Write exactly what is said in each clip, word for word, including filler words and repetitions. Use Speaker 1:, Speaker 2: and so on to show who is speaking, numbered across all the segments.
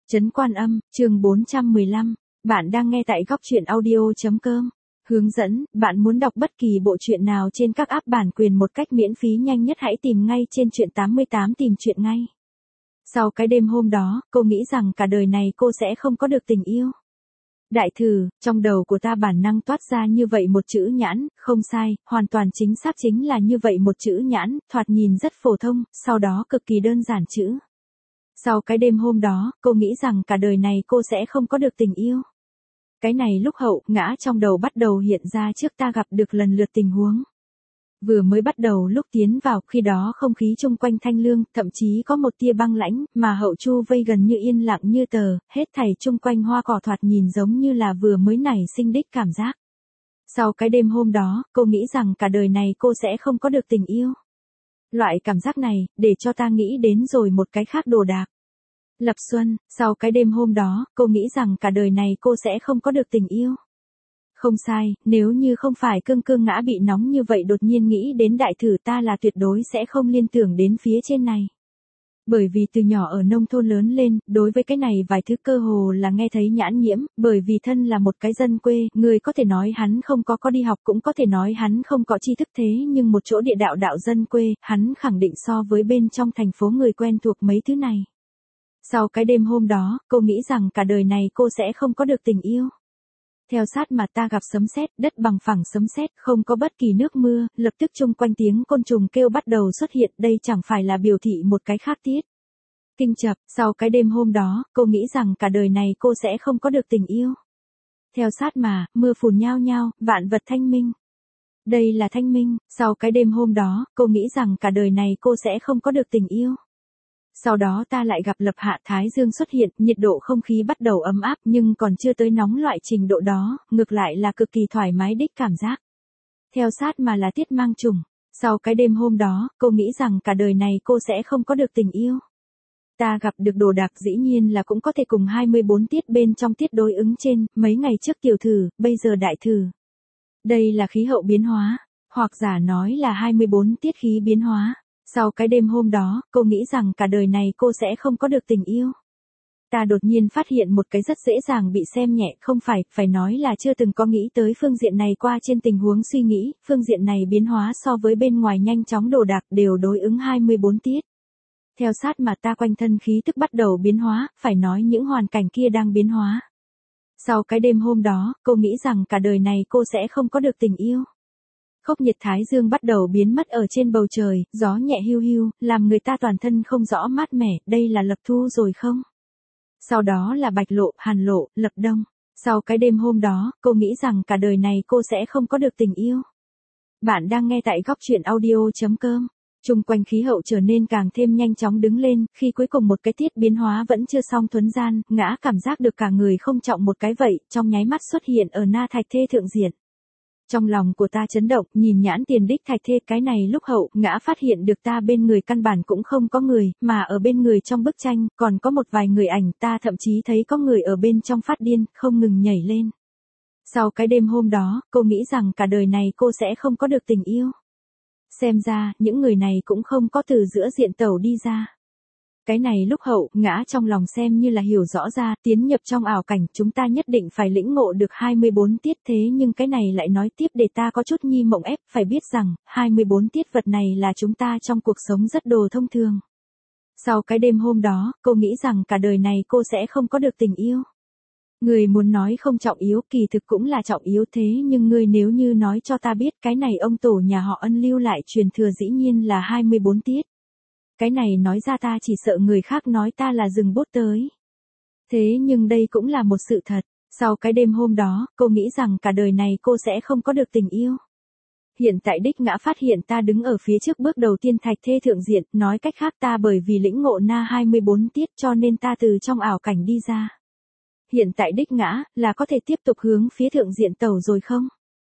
Speaker 1: Trấn Quan Âm, chương bốn trăm mười lăm. Bạn đang nghe tại góc truyện audio.com. Hướng dẫn, bạn muốn đọc bất kỳ bộ truyện nào trên các app bản quyền một cách miễn phí nhanh nhất hãy tìm ngay trên truyện tám mươi tám tìm truyện ngay. Sau cái đêm hôm đó, cô nghĩ rằng cả đời này cô sẽ không có được tình yêu. Đại thử, trong đầu của ta bản năng toát ra như vậy một chữ nhãn, không sai, hoàn toàn chính xác chính là như vậy một chữ nhãn, thoạt nhìn rất phổ thông, sau đó cực kỳ đơn giản chữ. Sau cái đêm hôm đó, cô nghĩ rằng cả đời này cô sẽ không có được tình yêu. Cái này lúc hậu, ngã trong đầu bắt đầu hiện ra trước ta gặp được lần lượt tình huống. Vừa mới bắt đầu lúc tiến vào, khi đó không khí chung quanh thanh lương, thậm chí có một tia băng lãnh, mà hậu chu vây gần như yên lặng như tờ, hết thảy chung quanh hoa cỏ thoạt nhìn giống như là vừa mới nảy sinh đích cảm giác. Sau cái đêm hôm đó, cô nghĩ rằng cả đời này cô sẽ không có được tình yêu. Loại cảm giác này, để cho ta nghĩ đến rồi một cái khác đồ đạc. Lập Xuân, sau cái đêm hôm đó, cô nghĩ rằng cả đời này cô sẽ không có được tình yêu. Không sai, nếu như không phải cương cương ngã bị nóng như vậy đột nhiên nghĩ đến đại thử ta là tuyệt đối sẽ không liên tưởng đến phía trên này. Bởi vì từ nhỏ ở nông thôn lớn lên, đối với cái này vài thứ cơ hồ là nghe thấy nhãn nhiễm, bởi vì thân là một cái dân quê, người có thể nói hắn không có có đi học cũng có thể nói hắn không có tri thức thế nhưng một chỗ địa đạo đạo dân quê, hắn khẳng định so với bên trong thành phố người quen thuộc mấy thứ này. Sau cái đêm hôm đó, cô nghĩ rằng cả đời này cô sẽ không có được tình yêu. Theo sát mà ta gặp sấm sét, đất bằng phẳng sấm sét, không có bất kỳ nước mưa, lập tức chung quanh tiếng côn trùng kêu bắt đầu xuất hiện, đây chẳng phải là biểu thị một cái khác tiết. Kinh chập, sau cái đêm hôm đó, cô nghĩ rằng cả đời này cô sẽ không có được tình yêu. Theo sát mà, mưa phùn nhao nhao, vạn vật thanh minh. Đây là thanh minh, sau cái đêm hôm đó, cô nghĩ rằng cả đời này cô sẽ không có được tình yêu. Sau đó ta lại gặp lập hạ thái dương xuất hiện, nhiệt độ không khí bắt đầu ấm áp nhưng còn chưa tới nóng loại trình độ đó, ngược lại là cực kỳ thoải mái đích cảm giác. Theo sát mà là tiết mang trùng. Sau cái đêm hôm đó, cô nghĩ rằng cả đời này cô sẽ không có được tình yêu. Ta gặp được đồ đạc dĩ nhiên là cũng có thể cùng hai mươi bốn tiết bên trong tiết đối ứng trên, mấy ngày trước tiểu thử, bây giờ đại thử. Đây là khí hậu biến hóa, hoặc giả nói là hai mươi bốn tiết khí biến hóa. Sau cái đêm hôm đó, cô nghĩ rằng cả đời này cô sẽ không có được tình yêu. Ta đột nhiên phát hiện một cái rất dễ dàng bị xem nhẹ, không phải, phải nói là chưa từng có nghĩ tới phương diện này qua trên tình huống suy nghĩ, phương diện này biến hóa so với bên ngoài nhanh chóng đồ đạc đều đối ứng hai mươi bốn tiết. Theo sát mà ta quanh thân khí tức bắt đầu biến hóa, phải nói những hoàn cảnh kia đang biến hóa. Sau cái đêm hôm đó, cô nghĩ rằng cả đời này cô sẽ không có được tình yêu. Khốc nhiệt thái dương bắt đầu biến mất ở trên bầu trời, gió nhẹ hiu hiu, làm người ta toàn thân không rõ mát mẻ, đây là lập thu rồi không? Sau đó là bạch lộ, hàn lộ, lập đông. Sau cái đêm hôm đó, cô nghĩ rằng cả đời này cô sẽ không có được tình yêu. Bạn đang nghe tại góc truyện audio.com. Chung quanh khí hậu trở nên càng thêm nhanh chóng đứng lên, khi cuối cùng một cái tiết biến hóa vẫn chưa xong thuấn gian, ngã cảm giác được cả người không trọng một cái vậy, trong nháy mắt xuất hiện ở na thạch thê thượng diện. Trong lòng của ta chấn động, nhìn nhãn tiền đích thạch thê cái này lúc hậu, ngã phát hiện được ta bên người căn bản cũng không có người, mà ở bên người trong bức tranh, còn có một vài người ảnh, ta thậm chí thấy có người ở bên trong phát điên, không ngừng nhảy lên. Sau cái đêm hôm đó, cô nghĩ rằng cả đời này cô sẽ không có được tình yêu. Xem ra, những người này cũng không có từ giữa diện tẩu đi ra. Cái này lúc hậu, ngã trong lòng xem như là hiểu rõ ra, tiến nhập trong ảo cảnh, chúng ta nhất định phải lĩnh ngộ được hai mươi bốn tiết thế nhưng cái này lại nói tiếp để ta có chút nhi mộng ép, phải biết rằng, hai mươi bốn tiết vật này là chúng ta trong cuộc sống rất đồ thông thường. Sau cái đêm hôm đó, cô nghĩ rằng cả đời này cô sẽ không có được tình yêu. Người muốn nói không trọng yếu, kỳ thực cũng là trọng yếu thế nhưng người nếu như nói cho ta biết cái này ông tổ nhà họ Ân lưu lại truyền thừa dĩ nhiên là hai mươi bốn tiết. Cái này nói ra ta chỉ sợ người khác nói ta là dừng bút tới. Thế nhưng đây cũng là một sự thật. Sau cái đêm hôm đó, cô nghĩ rằng cả đời này cô sẽ không có được tình yêu. Hiện tại đích ngã phát hiện ta đứng ở phía trước bước đầu tiên thạch thê thượng diện, nói cách khác ta bởi vì lĩnh ngộ na hai mươi bốn tiết cho nên ta từ trong ảo cảnh đi ra. Hiện tại đích ngã, là có thể tiếp tục hướng phía thượng diện tàu rồi không?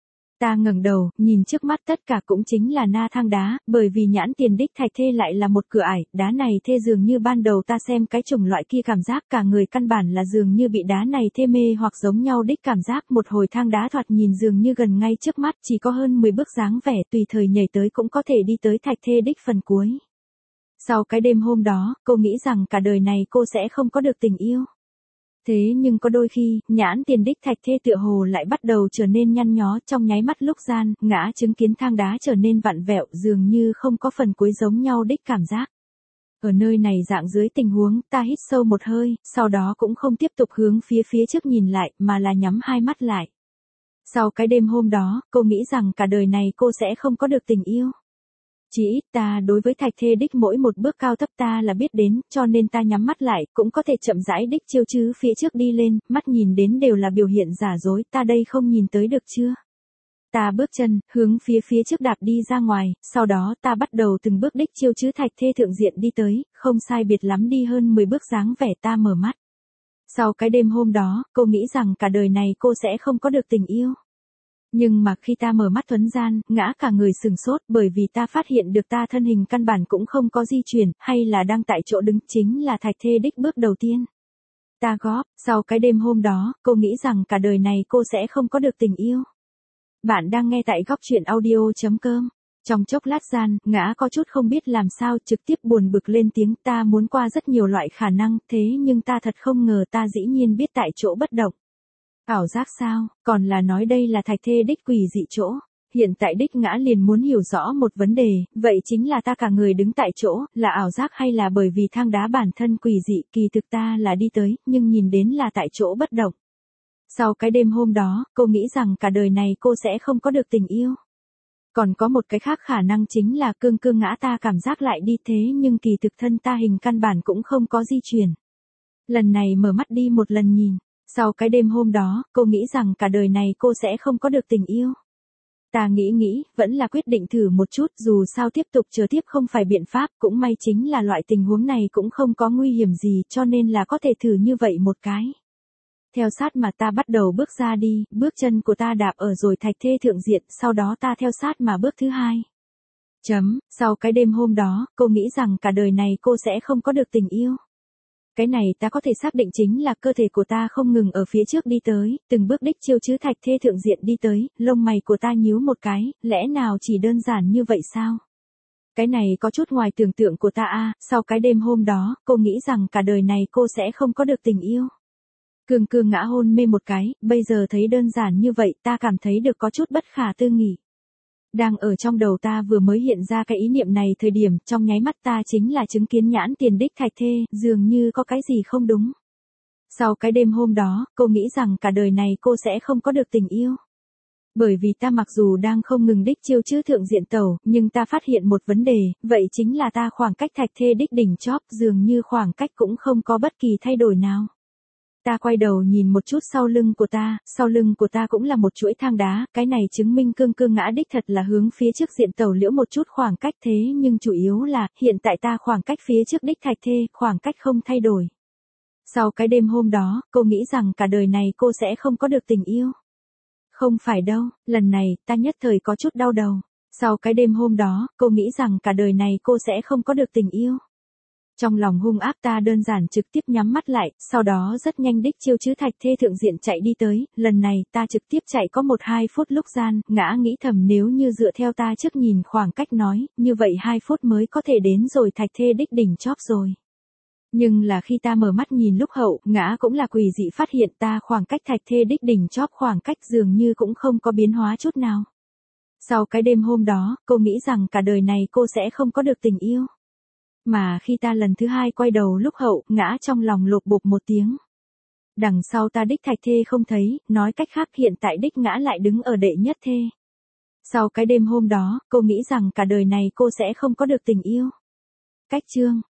Speaker 1: Ta ngẩng đầu, nhìn trước mắt tất cả cũng chính là na thang đá, bởi vì nhãn tiền đích thạch thê lại là một cửa ải, đá này thê dường như ban đầu ta xem cái chủng loại kia cảm giác cả người căn bản là dường như bị đá này thê mê hoặc giống nhau đích cảm giác một hồi thang đá thoạt nhìn dường như gần ngay trước mắt chỉ có hơn mười bước dáng vẻ tùy thời nhảy tới cũng có thể đi tới thạch thê đích phần cuối. Sau cái đêm hôm đó, cô nghĩ rằng cả đời này cô sẽ không có được tình yêu. Thế nhưng có đôi khi, nhãn tiền đích thạch thê tựa hồ lại bắt đầu trở nên nhăn nhó trong nháy mắt lúc gian, ngã chứng kiến thang đá trở nên vặn vẹo dường như không có phần cuối giống nhau đích cảm giác. Ở nơi này dạng dưới tình huống, ta hít sâu một hơi, sau đó cũng không tiếp tục hướng phía phía trước nhìn lại, mà là nhắm hai mắt lại. Sau cái đêm hôm đó, cô nghĩ rằng cả đời này cô sẽ không có được tình yêu. Chỉ ít ta đối với thạch thê đích mỗi một bước cao thấp ta là biết đến, cho nên ta nhắm mắt lại, cũng có thể chậm rãi đích chiêu chứ phía trước đi lên, mắt nhìn đến đều là biểu hiện giả dối, ta đây không nhìn tới được chưa? Ta bước chân, hướng phía phía trước đạp đi ra ngoài, sau đó ta bắt đầu từng bước đích chiêu chứ thạch thê thượng diện đi tới, không sai biệt lắm đi hơn mười bước dáng vẻ ta mở mắt. Sau cái đêm hôm đó, cô nghĩ rằng cả đời này cô sẽ không có được tình yêu. Nhưng mà khi ta mở mắt thuấn gian, ngã cả người sừng sốt bởi vì ta phát hiện được ta thân hình căn bản cũng không có di chuyển, hay là đang tại chỗ đứng chính là thạch thê đích bước đầu tiên. Ta góp, sau cái đêm hôm đó, cô nghĩ rằng cả đời này cô sẽ không có được tình yêu. Bạn đang nghe tại góc truyện audio.com. Trong chốc lát gian, ngã có chút không biết làm sao trực tiếp buồn bực lên tiếng ta muốn qua rất nhiều loại khả năng, thế nhưng ta thật không ngờ ta dĩ nhiên biết tại chỗ bất động. Ảo giác sao, còn là nói đây là thạch thê đích quỷ dị chỗ. Hiện tại đích ngã liền muốn hiểu rõ một vấn đề, vậy chính là ta cả người đứng tại chỗ, là ảo giác hay là bởi vì thang đá bản thân quỷ dị, kỳ thực ta là đi tới, nhưng nhìn đến là tại chỗ bất động. Sau cái đêm hôm đó, cô nghĩ rằng cả đời này cô sẽ không có được tình yêu. Còn có một cái khác khả năng chính là cương cương ngã ta cảm giác lại đi thế nhưng kỳ thực thân ta hình căn bản cũng không có di chuyển. Lần này mở mắt đi một lần nhìn. Sau cái đêm hôm đó, cô nghĩ rằng cả đời này cô sẽ không có được tình yêu. Ta nghĩ nghĩ, vẫn là quyết định thử một chút dù sao tiếp tục chờ tiếp không phải biện pháp, cũng may chính là loại tình huống này cũng không có nguy hiểm gì cho nên là có thể thử như vậy một cái. Theo sát mà ta bắt đầu bước ra đi, bước chân của ta đạp ở rồi thạch thê thượng diện, sau đó ta theo sát mà bước thứ hai. Chấm, sau cái đêm hôm đó, cô nghĩ rằng cả đời này cô sẽ không có được tình yêu. Cái này ta có thể xác định chính là cơ thể của ta không ngừng ở phía trước đi tới, từng bước đích chiêu chứ thạch thê thượng diện đi tới, lông mày của ta nhíu một cái, lẽ nào chỉ đơn giản như vậy sao? Cái này có chút ngoài tưởng tượng của ta a. Sau cái đêm hôm đó, cô nghĩ rằng cả đời này cô sẽ không có được tình yêu. Cường cường ngã hôn mê một cái, bây giờ thấy đơn giản như vậy ta cảm thấy được có chút bất khả tư nghị. Đang ở trong đầu ta vừa mới hiện ra cái ý niệm này thời điểm, trong nháy mắt ta chính là chứng kiến nhãn tiền đích thạch thê, dường như có cái gì không đúng. Sau cái đêm hôm đó, cô nghĩ rằng cả đời này cô sẽ không có được tình yêu. Bởi vì ta mặc dù đang không ngừng đích chiêu chứ thượng diện tàu, nhưng ta phát hiện một vấn đề, vậy chính là ta khoảng cách thạch thê đích đỉnh chóp dường như khoảng cách cũng không có bất kỳ thay đổi nào. Ta quay đầu nhìn một chút sau lưng của ta, sau lưng của ta cũng là một chuỗi thang đá, cái này chứng minh cương cương ngã đích thật là hướng phía trước diện tàu liễu một chút khoảng cách thế nhưng chủ yếu là, hiện tại ta khoảng cách phía trước đích thạch thê, khoảng cách không thay đổi. Sau cái đêm hôm đó, cô nghĩ rằng cả đời này cô sẽ không có được tình yêu. Không phải đâu, lần này, ta nhất thời có chút đau đầu. Sau cái đêm hôm đó, cô nghĩ rằng cả đời này cô sẽ không có được tình yêu. Trong lòng hung ác ta đơn giản trực tiếp nhắm mắt lại, sau đó rất nhanh đích chiêu chứ thạch thê thượng diện chạy đi tới, lần này ta trực tiếp chạy có một hai phút lúc gian, ngã nghĩ thầm nếu như dựa theo ta trước nhìn khoảng cách nói, như vậy hai phút mới có thể đến rồi thạch thê đích đỉnh chóp rồi. Nhưng là khi ta mở mắt nhìn lúc hậu, ngã cũng là quỷ dị phát hiện ta khoảng cách thạch thê đích đỉnh chóp khoảng cách dường như cũng không có biến hóa chút nào. Sau cái đêm hôm đó, cô nghĩ rằng cả đời này cô sẽ không có được tình yêu. Mà khi ta lần thứ hai quay đầu lúc hậu, ngã trong lòng lột bột một tiếng. Đằng sau ta đích thạch thê không thấy, nói cách khác hiện tại đích ngã lại đứng ở đệ nhất thê. Sau cái đêm hôm đó, cô nghĩ rằng cả đời này cô sẽ không có được tình yêu. Cách chương